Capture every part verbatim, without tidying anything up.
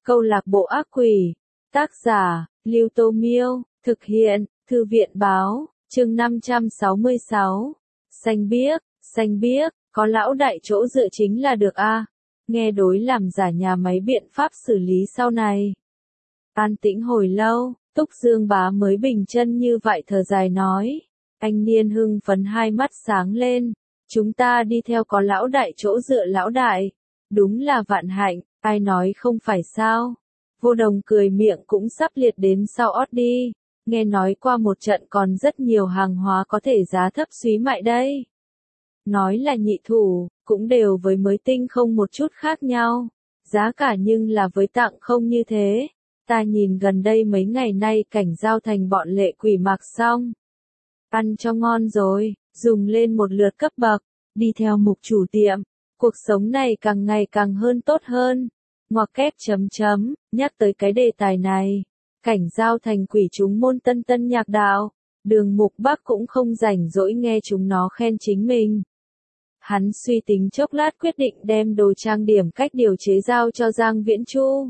Câu lạc bộ ác quỷ. Tác giả, Lưu Tô Miêu. Thực hiện, Thư viện Báo. Chương năm trăm sáu mươi sáu. Xanh biếc, xanh biếc, có lão đại chỗ dựa chính là được a. Nghe đối làm giả nhà máy biện pháp xử lý sau này. An tĩnh hồi lâu, Túc Dương Bá mới bình chân như vậy thở dài nói. Anh niên hưng phấn hai mắt sáng lên. Chúng ta đi theo có lão đại chỗ dựa lão đại. Đúng là vạn hạnh, ai nói không phải sao. Vô Đồng cười miệng cũng sắp liệt đến sau ót đi. Nghe nói qua một trận còn rất nhiều hàng hóa có thể giá thấp súy mại đây. Nói là nhị thủ, cũng đều với mới tinh không một chút khác nhau. Giá cả nhưng là với tặng không như thế. Ta nhìn gần đây mấy ngày nay cảnh giao thành bọn lệ quỷ mặc xong. Ăn cho ngon rồi, dùng lên một lượt cấp bậc, đi theo mục chủ tiệm. Cuộc sống này càng ngày càng hơn tốt hơn. Ngoặc kép chấm chấm, nhắc tới cái đề tài này. Cảnh giao thành quỷ chúng môn tân tân nhạc đạo. Đường Mục Bắc cũng không rảnh rỗi nghe chúng nó khen chính mình. Hắn suy tính chốc lát quyết định đem đồ trang điểm cách điều chế giao cho Giang Viễn Chu.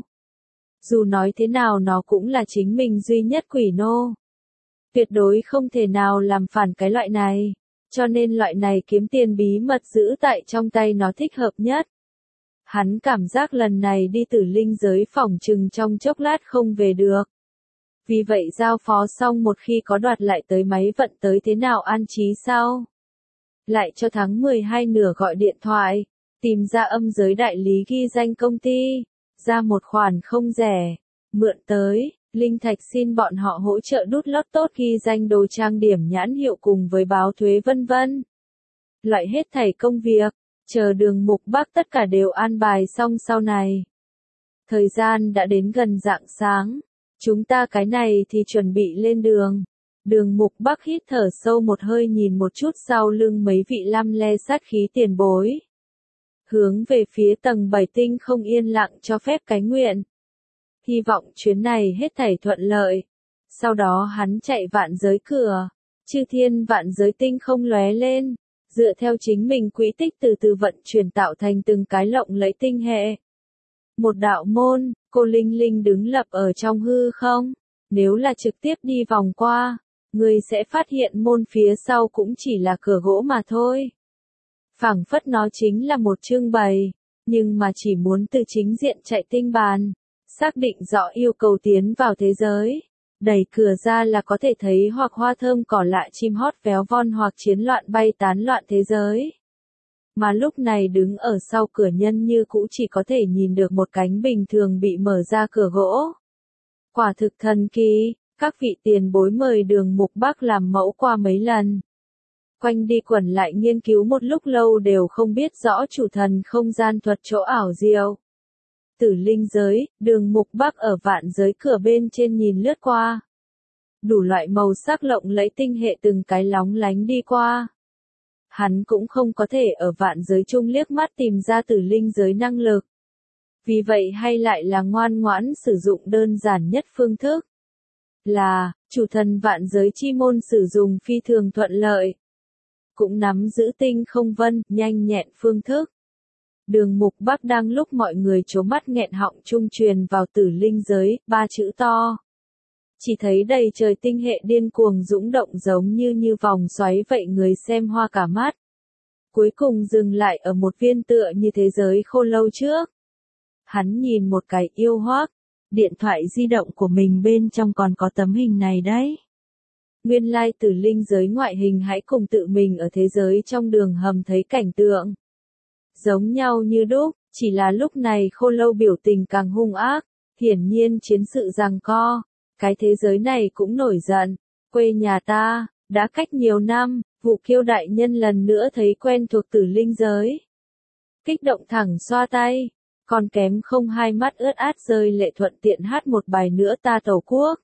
Dù nói thế nào nó cũng là chính mình duy nhất quỷ nô. Tuyệt đối không thể nào làm phản cái loại này. Cho nên loại này kiếm tiền bí mật giữ tại trong tay nó thích hợp nhất. Hắn cảm giác lần này đi Tử Linh giới phỏng chừng trong chốc lát không về được. Vì vậy giao phó xong một khi có đoạt lại tới máy vận tới thế nào an trí sau. Lại cho tháng mười hai nửa gọi điện thoại, tìm ra âm giới đại lý ghi danh công ty, ra một khoản không rẻ, mượn tới, Linh Thạch xin bọn họ hỗ trợ đút lót tốt ghi danh đồ trang điểm nhãn hiệu cùng với báo thuế vân vân. Loại hết thảy công việc, chờ Đường Mục Bắc tất cả đều an bài xong sau này. Thời gian đã đến gần rạng sáng, chúng ta cái này thì chuẩn bị lên đường. Đường Mục Bắc hít thở sâu một hơi nhìn một chút sau lưng mấy vị lăm le sát khí tiền bối. Hướng về phía tầng bảy tinh không yên lặng cho phép cái nguyện. Hy vọng chuyến này hết thảy thuận lợi. Sau đó hắn chạy vạn giới cửa. Chư thiên vạn giới tinh không lóe lên. Dựa theo chính mình quỹ tích từ từ vận chuyển tạo thành từng cái lộng lẫy tinh hệ. Một đạo môn, cô Linh Linh đứng lập ở trong hư không. Nếu là trực tiếp đi vòng qua, người sẽ phát hiện môn phía sau cũng chỉ là cửa gỗ mà thôi. Phảng phất nó chính là một trưng bày, nhưng mà chỉ muốn từ chính diện chạy tinh bàn, xác định rõ yêu cầu tiến vào thế giới. Đẩy cửa ra là có thể thấy hoặc hoa thơm cỏ lạ chim hót véo von hoặc chiến loạn bay tán loạn thế giới. Mà lúc này đứng ở sau cửa nhân như cũ chỉ có thể nhìn được một cánh bình thường bị mở ra cửa gỗ. Quả thực thần kỳ, các vị tiền bối mời Đường Mục Bắc làm mẫu qua mấy lần. Quanh đi quẩn lại nghiên cứu một lúc lâu đều không biết rõ chủ thần không gian thuật chỗ ảo diệu. Tử Linh giới, Đường Mục Bắc ở vạn giới cửa bên trên nhìn lướt qua. Đủ loại màu sắc lộng lẫy tinh hệ từng cái lóng lánh đi qua. Hắn cũng không có thể ở vạn giới chung liếc mắt tìm ra Tử Linh giới năng lực. Vì vậy hay lại là ngoan ngoãn sử dụng đơn giản nhất phương thức. Là, chủ thần vạn giới chi môn sử dụng phi thường thuận lợi. Cũng nắm giữ tinh không vân, nhanh nhẹn phương thức. Đường Mục Bắc đang lúc mọi người trố mắt nghẹn họng trung truyền vào Tử Linh giới, ba chữ to. Chỉ thấy đầy trời tinh hệ điên cuồng dũng động giống như như vòng xoáy vậy người xem hoa cả mắt. Cuối cùng dừng lại ở một viên tựa như thế giới khô lâu trước. Hắn nhìn một cái yêu hoác, điện thoại di động của mình bên trong còn có tấm hình này đấy. Nguyên lai Tử Linh giới ngoại hình hãy cùng tự mình ở thế giới trong đường hầm thấy cảnh tượng. Giống nhau như đúc, chỉ là lúc này khô lâu biểu tình càng hung ác, hiển nhiên chiến sự giằng co. Cái thế giới này cũng nổi giận, quê nhà ta, đã cách nhiều năm, Vụ Kiêu đại nhân lần nữa thấy quen thuộc Tử Linh giới. Kích động thẳng xoa tay, còn kém không hai mắt ướt át rơi lệ thuận tiện hát một bài nữa ta Tổ quốc.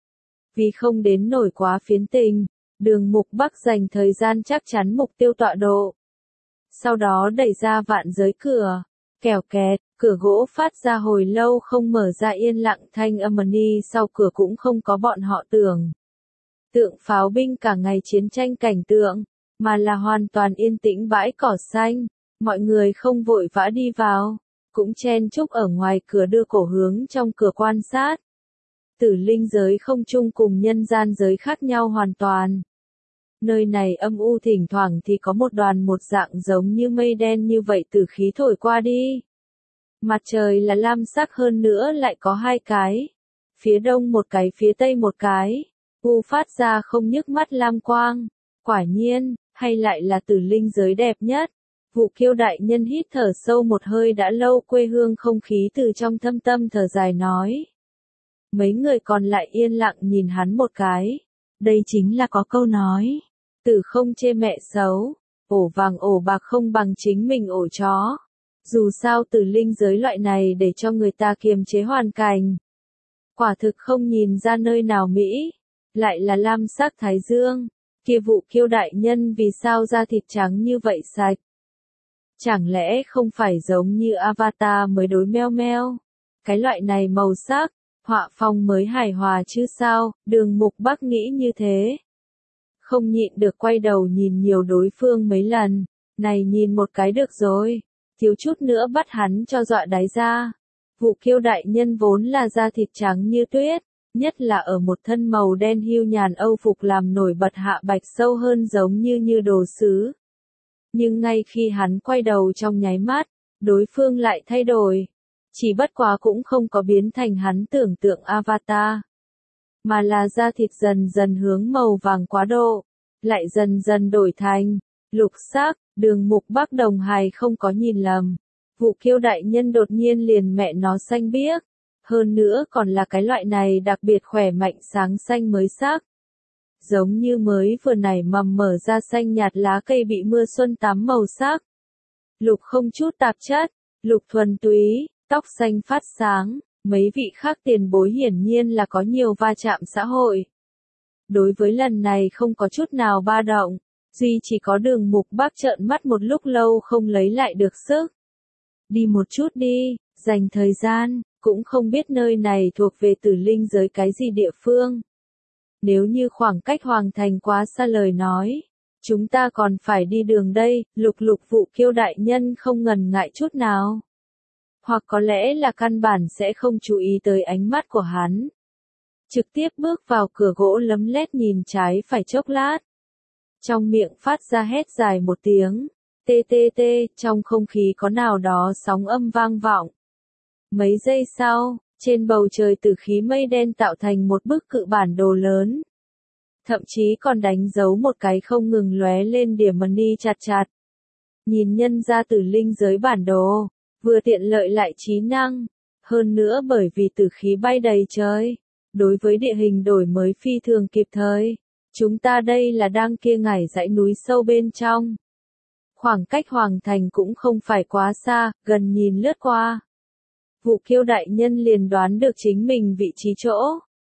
Vì không đến nổi quá phiến tình, Đường Mục Bắc dành thời gian chắc chắn mục tiêu tọa độ. Sau đó đẩy ra vạn giới cửa, kèo kẹt, cửa gỗ phát ra hồi lâu không mở ra yên lặng thanh âm ni sau cửa cũng không có bọn họ tưởng. Tượng pháo binh cả ngày chiến tranh cảnh tượng, mà là hoàn toàn yên tĩnh bãi cỏ xanh, mọi người không vội vã đi vào, cũng chen chúc ở ngoài cửa đưa cổ hướng trong cửa quan sát. Tử linh giới không chung cùng nhân gian giới khác nhau hoàn toàn. Nơi này âm u thỉnh thoảng thì có một đoàn một dạng giống như mây đen như vậy từ khí thổi qua đi. Mặt trời là lam sắc hơn nữa lại có hai cái. Phía đông một cái phía tây một cái. U phát ra không nhức mắt lam quang. Quả nhiên, hay lại là tử linh giới đẹp nhất. Vụ Kiêu đại nhân hít thở sâu một hơi đã lâu quê hương không khí từ trong thâm tâm thở dài nói. Mấy người còn lại yên lặng nhìn hắn một cái. Đây chính là có câu nói. Tử không chê mẹ xấu. Ổ vàng ổ bạc không bằng chính mình ổ chó. Dù sao tử linh giới loại này để cho người ta kiềm chế hoàn cảnh. Quả thực không nhìn ra nơi nào Mỹ. Lại là lam sắc thái dương. Kia Vụ Kiêu đại nhân vì sao da thịt trắng như vậy sạch. Chẳng lẽ không phải giống như Avatar mới đối meo meo. Cái loại này màu sắc, họa phong mới hài hòa chứ sao, Đường Mục Bắc nghĩ như thế. Không nhịn được quay đầu nhìn nhiều đối phương mấy lần, này nhìn một cái được rồi, thiếu chút nữa bắt hắn cho dọa đáy ra. Vụ Kiêu đại nhân vốn là da thịt trắng như tuyết, nhất là ở một thân màu đen hưu nhàn âu phục làm nổi bật hạ bạch sâu hơn giống như như đồ sứ. Nhưng ngay khi hắn quay đầu trong nháy mắt, đối phương lại thay đổi. Chỉ bất quá cũng không có biến thành hắn tưởng tượng Avatar. Mà là da thịt dần dần hướng màu vàng quá độ. Lại dần dần đổi thành lục sắc. Đường Mục Bắc đồng hài không có nhìn lầm. Vụ Kiêu đại nhân đột nhiên liền mẹ nó xanh biếc. Hơn nữa còn là cái loại này đặc biệt khỏe mạnh sáng xanh mới sắc. Giống như mới vừa nảy mầm mở ra xanh nhạt lá cây bị mưa xuân tắm màu sắc. Lục không chút tạp chất, lục thuần túy, tóc xanh phát sáng, mấy vị khác tiền bối hiển nhiên là có nhiều va chạm xã hội. Đối với lần này không có chút nào ba động, duy chỉ có Đường Mục Bắc trợn mắt một lúc lâu không lấy lại được sức. Đi một chút đi, dành thời gian, cũng không biết nơi này thuộc về tử linh giới cái gì địa phương. Nếu như khoảng cách Hoàng Thành quá xa lời nói, chúng ta còn phải đi đường đây, lục lục Vụ Kiêu đại nhân không ngần ngại chút nào. Hoặc có lẽ là căn bản sẽ không chú ý tới ánh mắt của hắn. Trực tiếp bước vào cửa gỗ lấm lét nhìn trái phải chốc lát. Trong miệng phát ra hét dài một tiếng, tê tê tê, trong không khí có nào đó sóng âm vang vọng. Mấy giây sau, trên bầu trời tử khí mây đen tạo thành một bức cự bản đồ lớn. Thậm chí còn đánh dấu một cái không ngừng lóe lên điểm money chặt chặt. Nhìn nhân ra tử linh giới bản đồ, vừa tiện lợi lại trí năng. Hơn nữa bởi vì tử khí bay đầy trời, đối với địa hình đổi mới phi thường kịp thời. Chúng ta đây là đang kia ngải dãy núi sâu bên trong. Khoảng cách Hoàng Thành cũng không phải quá xa, gần nhìn lướt qua. Vụ Kiêu đại nhân liền đoán được chính mình vị trí chỗ.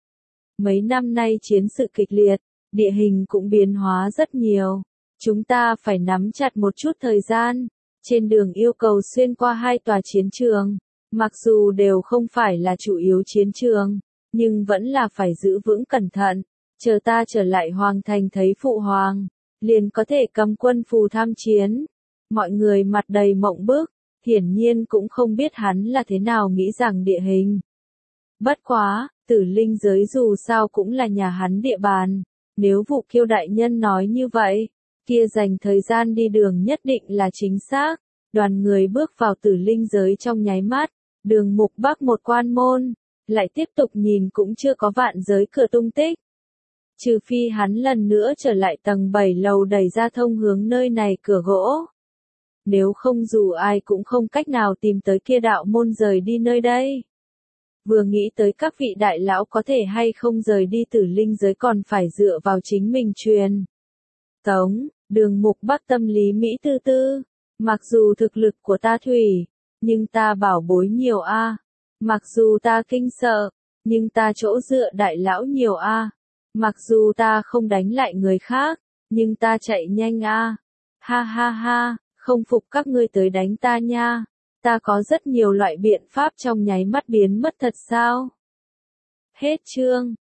Mấy năm nay chiến sự kịch liệt, địa hình cũng biến hóa rất nhiều. Chúng ta phải nắm chặt một chút thời gian. Trên đường yêu cầu xuyên qua hai tòa chiến trường. Mặc dù đều không phải là chủ yếu chiến trường, nhưng vẫn là phải giữ vững cẩn thận. Chờ ta trở lại Hoàng Thành thấy Phụ Hoàng, liền có thể cầm quân phù tham chiến. Mọi người mặt đầy mộng bức. Hiển nhiên cũng không biết hắn là thế nào nghĩ rằng địa hình. Bất quá, tử linh giới dù sao cũng là nhà hắn địa bàn. Nếu Vụ Kiêu đại nhân nói như vậy, kia dành thời gian đi đường nhất định là chính xác. Đoàn người bước vào tử linh giới trong nháy mắt, Đường Mục Bắc một quan môn, lại tiếp tục nhìn cũng chưa có vạn giới cửa tung tích. Trừ phi hắn lần nữa trở lại tầng bảy lầu đẩy ra thông hướng nơi này cửa gỗ. Nếu không dù ai cũng không cách nào tìm tới kia đạo môn rời đi nơi đây. Vừa nghĩ tới các vị đại lão có thể hay không rời đi tử linh giới còn phải dựa vào chính mình truyền. Tống, Đường Mục Bắc tâm lý Mỹ tư tư. Mặc dù thực lực của ta thủy, nhưng ta bảo bối nhiều a. Mặc dù ta kinh sợ, nhưng ta chỗ dựa đại lão nhiều a. Mặc dù ta không đánh lại người khác, nhưng ta chạy nhanh a. Ha ha ha. Không phục các ngươi tới đánh ta nha. Ta có rất nhiều loại biện pháp trong nháy mắt biến mất thật sao? Hết chương.